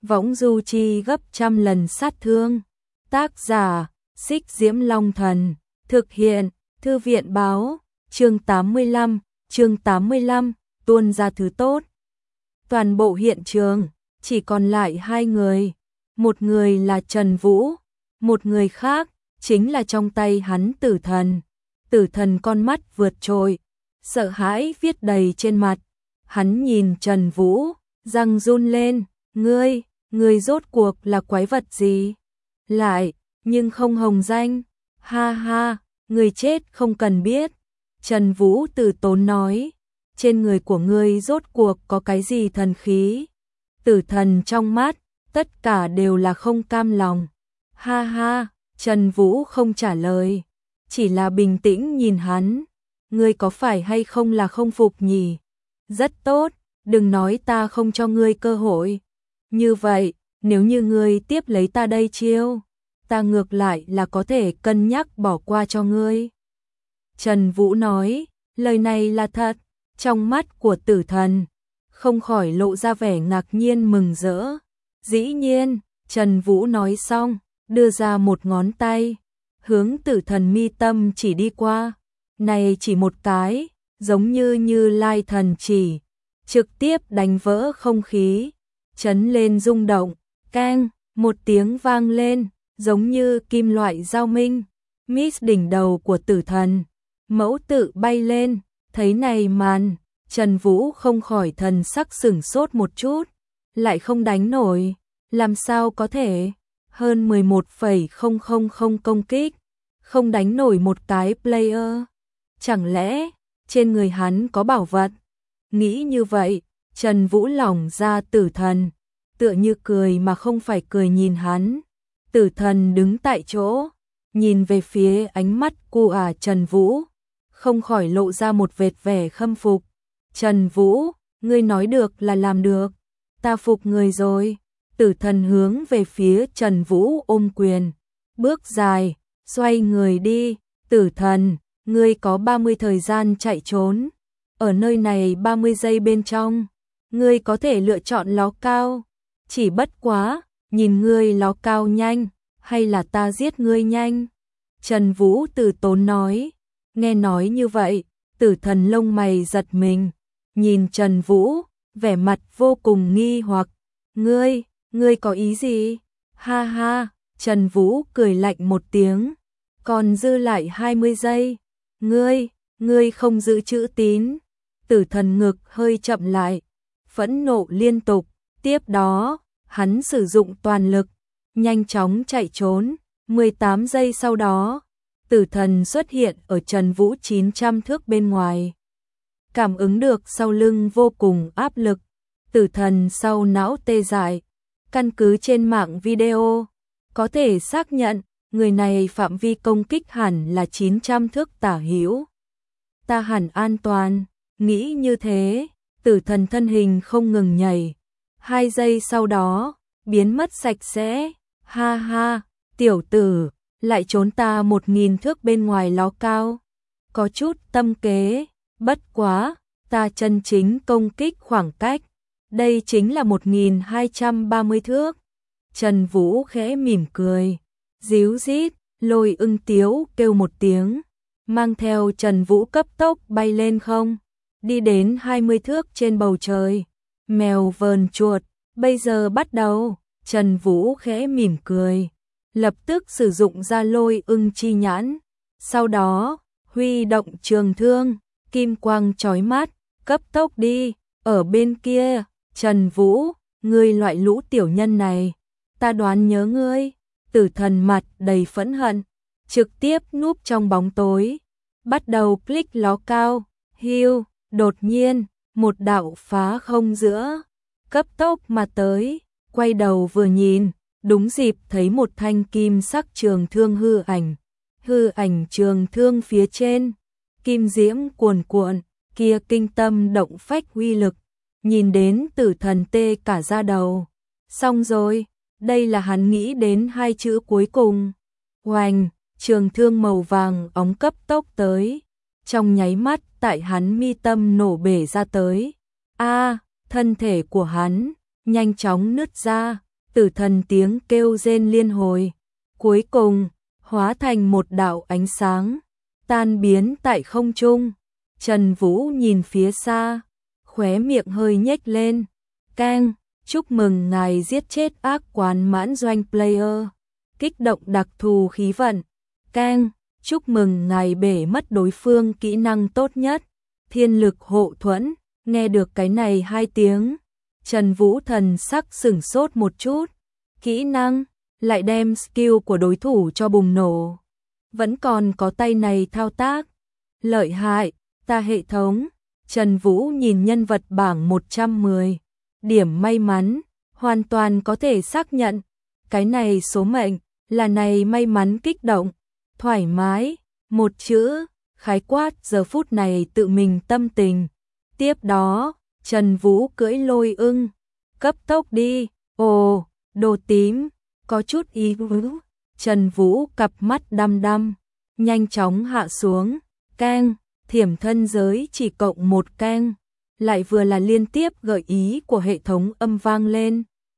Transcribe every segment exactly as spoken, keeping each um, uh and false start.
võng du chi gấp trăm lần sát thương. Tác giả, Xích Diễm Long Thần, thực hiện, Thư viện báo, chương tám mươi lăm, chương tám mươi lăm, tuôn ra thứ tốt. Toàn bộ hiện trường, chỉ còn lại hai người, một người là Trần Vũ, một người khác, chính là trong tay hắn Tử Thần. Tử Thần con mắt vượt trội, sợ hãi viết đầy trên mặt, hắn nhìn Trần Vũ, răng run lên, ngươi, ngươi rốt cuộc là quái vật gì? Lại, nhưng không hồng danh, ha ha, người chết không cần biết. Trần Vũ từ tốn nói, trên người của ngươi rốt cuộc có cái gì thần khí? Tử Thần trong mắt, tất cả đều là không cam lòng. Ha ha, Trần Vũ không trả lời, chỉ là bình tĩnh nhìn hắn. Ngươi có phải hay không là không phục nhỉ? Rất tốt, đừng nói ta không cho ngươi cơ hội. Như vậy, nếu như ngươi tiếp lấy ta đây chiêu, ta ngược lại là có thể cân nhắc bỏ qua cho ngươi. Trần Vũ nói, lời này là thật. Trong mắt của Tử Thần không khỏi lộ ra vẻ ngạc nhiên mừng rỡ. Dĩ nhiên, Trần Vũ nói xong, đưa ra một ngón tay, hướng Tử Thần mi tâm chỉ đi qua. Này chỉ một cái, giống như Như Lai thần chỉ, trực tiếp đánh vỡ không khí, chấn lên rung động, keng, một tiếng vang lên, giống như kim loại giao minh. Miss đỉnh đầu của Tử Thần, mẫu tự bay lên, thấy này màn, Trần Vũ không khỏi thần sắc sửng sốt một chút, lại không đánh nổi, làm sao có thể, hơn mười một phẩy không không không công kích, không đánh nổi một cái player, chẳng lẽ trên người hắn có bảo vật? Nghĩ như vậy, Trần Vũ lỏng ra Tử Thần, tựa như cười mà không phải cười nhìn hắn. Tử Thần đứng tại chỗ, nhìn về phía ánh mắt của à Trần Vũ, không khỏi lộ ra một vệt vẻ khâm phục. Trần Vũ, ngươi nói được là làm được, ta phục người rồi. Tử Thần hướng về phía Trần Vũ ôm quyền, bước dài, xoay người đi. Tử Thần, ngươi có ba mươi thời gian chạy trốn, ở nơi này ba mươi giây bên trong, ngươi có thể lựa chọn ló cao, chỉ bất quá, nhìn ngươi ló cao nhanh, hay là ta giết ngươi nhanh? Trần Vũ từ tốn nói. Nghe nói như vậy, Tử Thần lông mày giật mình, nhìn Trần Vũ, vẻ mặt vô cùng nghi hoặc. Ngươi, ngươi có ý gì? Ha ha, Trần Vũ cười lạnh một tiếng, còn dư lại hai mươi giây. Ngươi, ngươi không giữ chữ tín. Tử Thần ngực hơi chậm lại, phẫn nộ liên tục, tiếp đó, hắn sử dụng toàn lực, nhanh chóng chạy trốn. mười tám giây sau đó, Tử Thần xuất hiện ở Trần Vũ chín trăm thước bên ngoài. Cảm ứng được sau lưng vô cùng áp lực, Tử Thần sau não tê dại, căn cứ trên mạng video, có thể xác nhận, người này phạm vi công kích hẳn là chín trăm thước tả hữu. Ta hẳn an toàn, nghĩ như thế, Tử Thần thân hình không ngừng nhảy, hai giây sau đó, biến mất sạch sẽ. Ha ha, tiểu tử, lại trốn ta một nghìn thước bên ngoài ló cao. Có chút tâm kế, bất quá, ta chân chính công kích khoảng cách, đây chính là một nghìn hai trăm ba mươi thước. Trần Vũ khẽ mỉm cười, díu dít, Lôi Ưng Tiếu kêu một tiếng, mang theo Trần Vũ cấp tốc bay lên không, đi đến hai mươi thước trên bầu trời. Mèo vờn chuột, bây giờ bắt đầu. Trần Vũ khẽ mỉm cười, lập tức sử dụng ra Lôi Ưng chi nhãn, sau đó, huy động trường thương, kim quang chói mắt, cấp tốc đi. Ở bên kia, Trần Vũ, ngươi loại lũ tiểu nhân này, ta đoán nhớ ngươi. Tử Thần mặt đầy phẫn hận, trực tiếp núp trong bóng tối, bắt đầu click ló cao. Hiu, đột nhiên, một đạo phá không giữa, cấp tốc mà tới, quay đầu vừa nhìn, đúng dịp thấy một thanh kim sắc trường thương hư ảnh. Hư ảnh trường thương phía trên, kim diễm cuồn cuộn, kia kinh tâm động phách uy lực, nhìn đến Tử Thần tê cả da đầu. Xong rồi, đây là hắn nghĩ đến hai chữ cuối cùng. Oanh, trường thương màu vàng óng cấp tốc tới, trong nháy mắt tại hắn mi tâm nổ bể ra tới. A, thân thể của hắn nhanh chóng nứt ra, tử thần tiếng kêu rên liên hồi, cuối cùng hóa thành một đạo ánh sáng, tan biến tại không trung. Trần Vũ nhìn phía xa, khóe miệng hơi nhếch lên. Keng, chúc mừng ngài giết chết ác quán mãn doanh player. Kích động đặc thù khí vận. Keng, chúc mừng ngài bể mất đối phương kỹ năng tốt nhất. Thiên lực hộ thuẫn. Nghe được cái này hai tiếng, Trần Vũ thần sắc sửng sốt một chút. Kỹ năng, lại đem skill của đối thủ cho bùng nổ. Vẫn còn có tay này thao tác. Lợi hại, ta hệ thống. Trần Vũ nhìn nhân vật bảng một trăm mười. Điểm may mắn, hoàn toàn có thể xác nhận. Cái này số mệnh, là này may mắn kích động. Thoải mái, một chữ, khái quát giờ phút này tự mình tâm tình. Tiếp đó, Trần Vũ cưỡi lôi ưng. Cấp tốc đi, ồ, đồ tím, có chút ý vứ. Trần Vũ cặp mắt đăm đăm, nhanh chóng hạ xuống. Keng, thiểm thân giới chỉ cộng một keng. Lại vừa là liên tiếp gợi ý của hệ thống âm vang lên.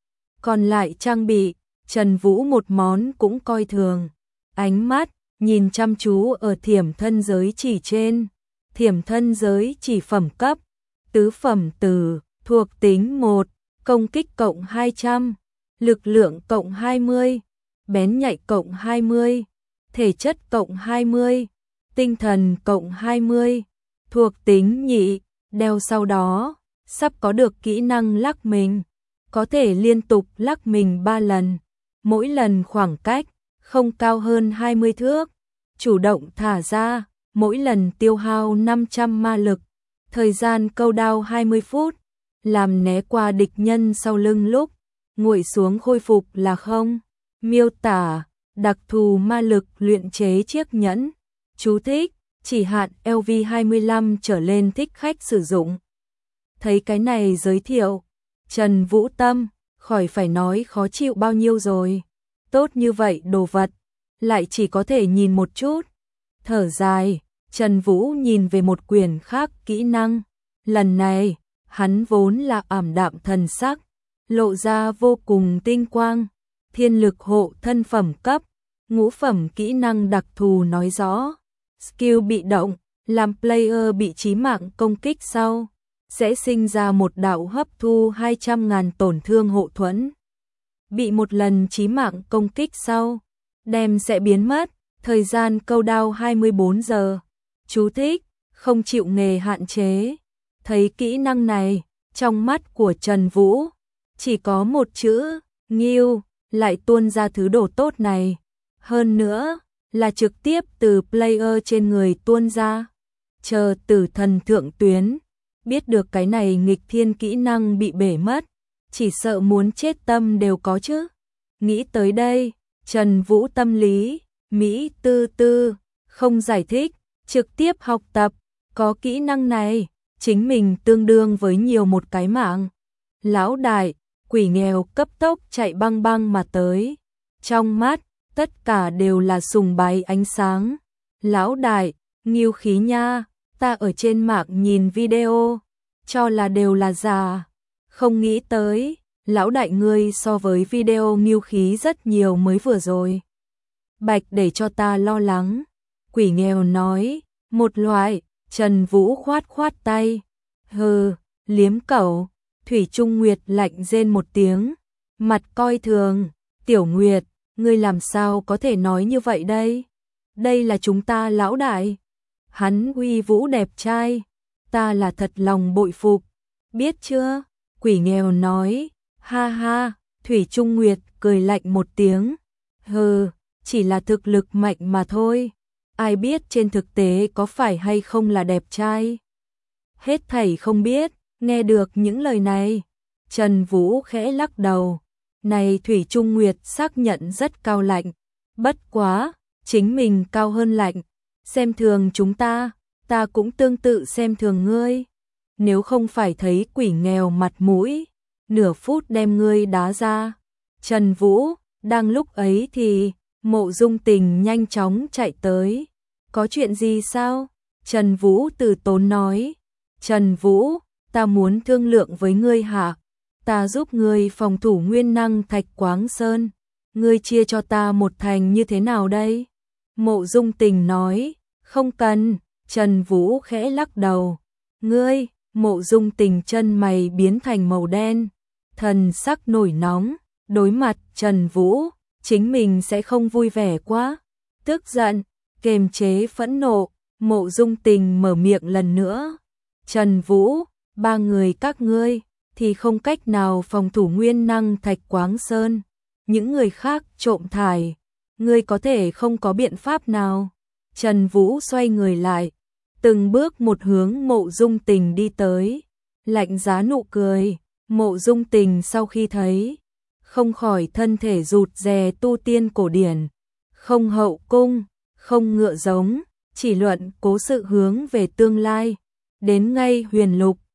Còn lại trang bị, Trần Vũ một món cũng coi thường. Ánh mắt, nhìn chăm chú ở thiểm thân giới chỉ trên. Thiểm thân giới chỉ phẩm cấp, tứ phẩm từ, thuộc tính một, công kích cộng hai trăm, lực lượng cộng hai mươi, bén nhạy cộng hai mươi, thể chất cộng hai mươi, tinh thần cộng hai mươi, thuộc tính nhị, đeo sau đó, sắp có được kỹ năng lắc mình, có thể liên tục lắc mình ba lần, mỗi lần khoảng cách không cao hơn hai mươi thước, chủ động thả ra, mỗi lần tiêu hao năm trăm ma lực, thời gian câu đao hai mươi phút, làm né qua địch nhân sau lưng lúc nguội xuống khôi phục là không. Miêu tả, đặc thù ma lực luyện chế chiếc nhẫn. Chú thích, chỉ hạn L V hai mươi lăm trở lên thích khách sử dụng. Thấy cái này giới thiệu, Trần Vũ tâm, khỏi phải nói khó chịu bao nhiêu rồi. Tốt như vậy đồ vật, lại chỉ có thể nhìn một chút. Thở dài, Trần Vũ nhìn về một quyển khác kỹ năng. Lần này, hắn vốn là ảm đạm thần sắc, lộ ra vô cùng tinh quang. Thiên lực hộ thân phẩm cấp, ngũ phẩm kỹ năng đặc thù nói rõ. Skill bị động, làm player bị chí mạng công kích sau, sẽ sinh ra một đạo hấp thu hai trăm ngàn tổn thương hộ thuẫn. Bị một lần chí mạng công kích sau, đem sẽ biến mất, thời gian câu đao hai mươi bốn giờ. Chú thích, không chịu nghề hạn chế. Thấy kỹ năng này, trong mắt của Trần Vũ, chỉ có một chữ, nghiêu, lại tuôn ra thứ đồ tốt này. Hơn nữa, là trực tiếp từ player trên người tuôn ra. Chờ tử thần thượng tuyến, biết được cái này nghịch thiên kỹ năng bị bể mất, chỉ sợ muốn chết tâm đều có chứ. Nghĩ tới đây, Trần Vũ tâm lý, Mỹ tư tư, không giải thích, trực tiếp học tập, có kỹ năng này, chính mình tương đương với nhiều một cái mạng. Lão đại, quỷ nghèo cấp tốc chạy băng băng mà tới. Trong mắt, tất cả đều là sùng bái ánh sáng. Lão đại, nghiêu khí nha, ta ở trên mạng nhìn video, cho là đều là giả. Không nghĩ tới, lão đại ngươi so với video nghiêu khí rất nhiều mới vừa rồi. Bạch để cho ta lo lắng. Quỷ nghèo nói, một loại. Trần Vũ khoát khoát tay. Hừ, liếm cẩu. Thủy Trung Nguyệt lạnh rên một tiếng, mặt coi thường. Tiểu Nguyệt, ngươi làm sao có thể nói như vậy đây? Đây là chúng ta lão đại. Hắn uy vũ đẹp trai, ta là thật lòng bội phục. Biết chưa? Quỷ nghèo nói. Ha ha, Thủy Trung Nguyệt cười lạnh một tiếng. Hừ, chỉ là thực lực mạnh mà thôi. Ai biết trên thực tế có phải hay không là đẹp trai? Hết thảy không biết. Nghe được những lời này, Trần Vũ khẽ lắc đầu. Này Thủy Trung Nguyệt xác nhận rất cao lạnh. Bất quá, chính mình cao hơn lạnh. Xem thường chúng ta, ta cũng tương tự xem thường ngươi. Nếu không phải thấy quỷ nghèo mặt mũi, nửa phút đem ngươi đá ra. Trần Vũ, đang lúc ấy thì, Mộ Dung Tình nhanh chóng chạy tới. Có chuyện gì sao? Trần Vũ từ tốn nói. Trần Vũ, ta muốn thương lượng với ngươi hả? ta giúp ngươi phòng thủ nguyên năng Thạch Quáng Sơn, ngươi chia cho ta một thành như thế nào đây? Mộ Dung Tình nói, không cần. Trần Vũ khẽ lắc đầu. Ngươi, Mộ Dung Tình chân mày biến thành màu đen, thần sắc nổi nóng, đối mặt Trần Vũ, chính mình sẽ không vui vẻ quá. Tức giận, kềm chế phẫn nộ, Mộ Dung Tình mở miệng lần nữa. Trần Vũ, ba người các ngươi thì không cách nào phòng thủ nguyên năng Thạch Quáng Sơn, những người khác trộm thải, ngươi có thể không có biện pháp nào. Trần Vũ xoay người lại, từng bước một hướng Mộ Dung Tình đi tới, lạnh giá nụ cười. Mộ Dung Tình sau khi thấy, không khỏi thân thể rụt rè. Tu tiên cổ điển, không hậu cung, không ngựa giống, chỉ luận cố sự hướng về tương lai, đến ngay huyền lục,